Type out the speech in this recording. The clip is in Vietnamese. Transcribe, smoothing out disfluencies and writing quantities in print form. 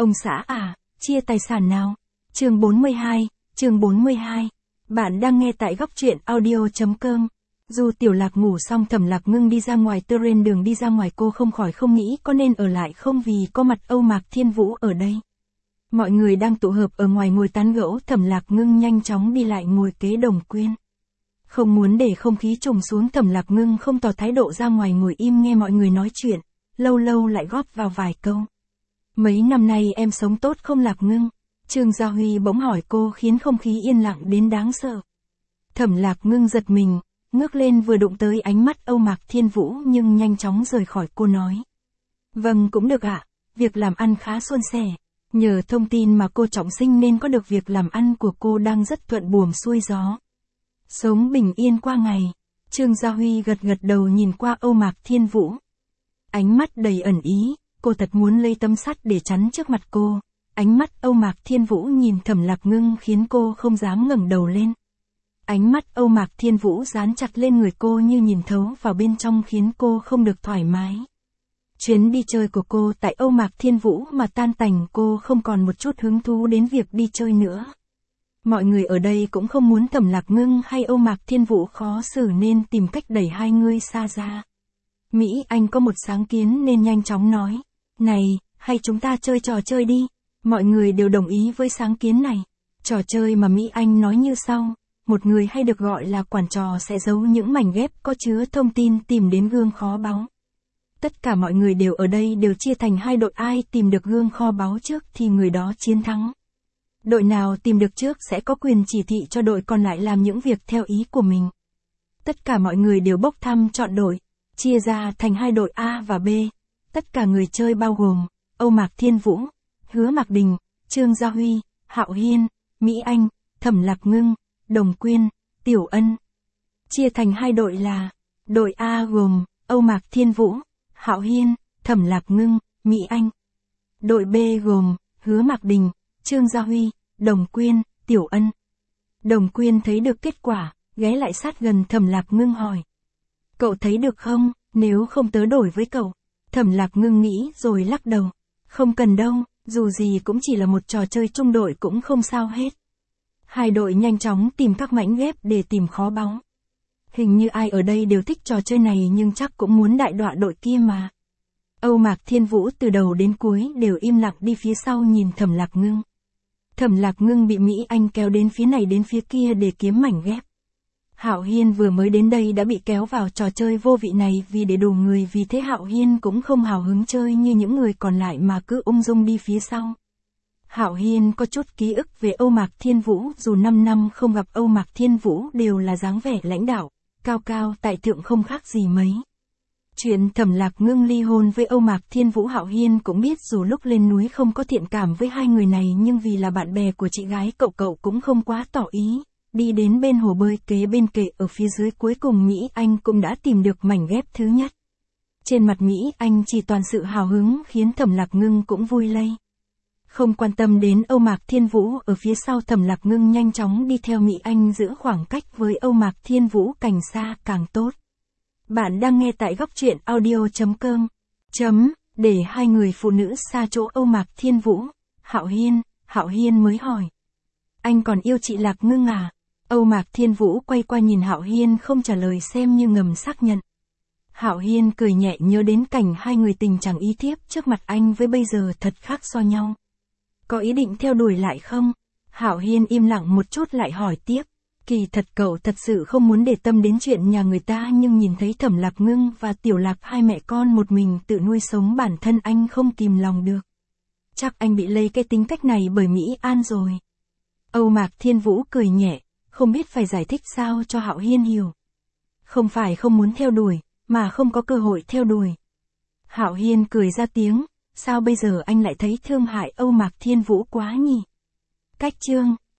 Ông xã à, chia tài sản nào? Chương 42. Bạn đang nghe tại góc truyện audio.com. Dù Tiểu Lạc ngủ xong Thẩm Lạc Ngưng đi ra ngoài, trên đường đi ra ngoài cô không khỏi không nghĩ có nên ở lại không vì có mặt Âu Mạc Thiên Vũ ở đây. Mọi người đang tụ hợp ở ngoài ngồi tán gẫu, Thẩm Lạc Ngưng nhanh chóng đi lại ngồi kế Đồng Quyên. Không muốn để không khí trùng xuống, Thẩm Lạc Ngưng không tỏ thái độ ra ngoài ngồi im nghe mọi người nói chuyện, lâu lâu lại góp vào vài câu. Mấy năm nay em sống tốt không Lạc Ngưng? Trương Gia Huy bỗng hỏi cô khiến không khí yên lặng đến đáng sợ. Thẩm Lạc Ngưng giật mình, ngước lên vừa đụng tới ánh mắt Âu Mạc Thiên Vũ nhưng nhanh chóng rời khỏi cô nói. Vâng cũng được ạ, việc làm ăn khá suôn sẻ. Nhờ thông tin mà cô trọng sinh nên có được việc làm ăn của cô đang rất thuận buồm xuôi gió. Sống bình yên qua ngày. Trương Gia Huy gật gật đầu nhìn qua Âu Mạc Thiên Vũ. Ánh mắt đầy ẩn ý, cô thật muốn lấy tấm sắt để chắn trước mặt cô. Ánh mắt Âu Mạc Thiên Vũ nhìn Thẩm Lạc Ngưng khiến cô không dám ngẩng đầu lên. Ánh mắt Âu Mạc Thiên Vũ dán chặt lên người cô như nhìn thấu vào bên trong khiến cô không được thoải mái. Chuyến đi chơi của cô tại Âu Mạc Thiên Vũ mà tan tành, cô không còn một chút hứng thú đến việc đi chơi nữa. Mọi người ở đây cũng không muốn Thẩm Lạc Ngưng hay Âu Mạc Thiên Vũ khó xử nên tìm cách đẩy hai người xa ra. Mỹ Anh có một sáng kiến nên nhanh chóng nói, này, hay chúng ta chơi trò chơi đi. Mọi người đều đồng ý với sáng kiến này. Trò chơi mà Mỹ Anh nói như sau, một người hay được gọi là quản trò sẽ giấu những mảnh ghép có chứa thông tin tìm đến gương kho báu. Tất cả mọi người đều ở đây đều chia thành hai đội, ai tìm được gương kho báu trước thì người đó chiến thắng. Đội nào tìm được trước sẽ có quyền chỉ thị cho đội còn lại làm những việc theo ý của mình. Tất cả mọi người đều bốc thăm chọn đội, chia ra thành hai đội A và B. Tất cả người chơi bao gồm Âu Mạc Thiên Vũ, Hứa Mạc Đình, Trương Gia Huy, Hạo Hiên, Mỹ Anh, Thẩm Lạc Ngưng, Đồng Quyên, Tiểu Ân. Chia thành hai đội là, đội A gồm Âu Mạc Thiên Vũ, Hạo Hiên, Thẩm Lạc Ngưng, Mỹ Anh. Đội B gồm Hứa Mạc Đình, Trương Gia Huy, Đồng Quyên, Tiểu Ân. Đồng Quyên thấy được kết quả, ghé lại sát gần Thẩm Lạc Ngưng hỏi. Cậu thấy được không, nếu không tớ đổi với cậu. Thẩm Lạc Ngưng nghĩ rồi lắc đầu. Không cần đâu, dù gì cũng chỉ là một trò chơi chung đội cũng không sao hết. Hai đội nhanh chóng tìm các mảnh ghép để tìm kho báu. Hình như ai ở đây đều thích trò chơi này nhưng chắc cũng muốn đại đọa đội kia mà. Âu Mạc Thiên Vũ từ đầu đến cuối đều im lặng đi phía sau nhìn Thẩm Lạc Ngưng. Thẩm Lạc Ngưng bị Mỹ Anh kéo đến phía này đến phía kia để kiếm mảnh ghép. Hạo Hiên vừa mới đến đây đã bị kéo vào trò chơi vô vị này vì để đủ người, vì thế Hạo Hiên cũng không hào hứng chơi như những người còn lại mà cứ ung dung đi phía sau. Hạo Hiên có chút ký ức về Âu Mạc Thiên Vũ, dù 5 năm không gặp Âu Mạc Thiên Vũ đều là dáng vẻ lãnh đạo, cao cao tại thượng không khác gì mấy. Chuyện Thẩm Lạc Ngưng ly hôn với Âu Mạc Thiên Vũ Hạo Hiên cũng biết, dù lúc lên núi không có thiện cảm với hai người này nhưng vì là bạn bè của chị gái cậu cũng không quá tỏ ý. Đi đến bên hồ bơi kế bên kệ ở phía dưới, cuối cùng Mỹ Anh cũng đã tìm được mảnh ghép thứ nhất. Trên mặt Mỹ Anh chỉ toàn sự hào hứng khiến Thẩm Lạc Ngưng cũng vui lây. Không quan tâm đến Âu Mạc Thiên Vũ ở phía sau, Thẩm Lạc Ngưng nhanh chóng đi theo Mỹ Anh, giữ khoảng cách với Âu Mạc Thiên Vũ càng xa càng tốt. Bạn đang nghe tại góc truyện audio.com. Để hai người phụ nữ xa chỗ Âu Mạc Thiên Vũ, Hạo Hiên mới hỏi. Anh còn yêu chị Lạc Ngưng à? Âu Mạc Thiên Vũ quay qua nhìn Hạo Hiên không trả lời xem như ngầm xác nhận. Hạo Hiên cười nhẹ nhớ đến cảnh hai người tình chẳng ý thiếp trước mặt anh với bây giờ thật khác so nhau. Có ý định theo đuổi lại không? Hạo Hiên im lặng một chút lại hỏi tiếp. Kỳ thật cậu thật sự không muốn để tâm đến chuyện nhà người ta, nhưng nhìn thấy Thẩm Lạc Ngưng và Tiểu Lạc hai mẹ con một mình tự nuôi sống bản thân anh không kìm lòng được. Chắc anh bị lây cái tính cách này bởi Mỹ An rồi. Âu Mạc Thiên Vũ cười nhẹ, không biết phải giải thích sao cho Hạo Hiên hiểu. Không phải không muốn theo đuổi, mà không có cơ hội theo đuổi. Hạo Hiên cười ra tiếng, sao bây giờ anh lại thấy thương hại Âu Mạc Thiên Vũ quá nhỉ? Cách chương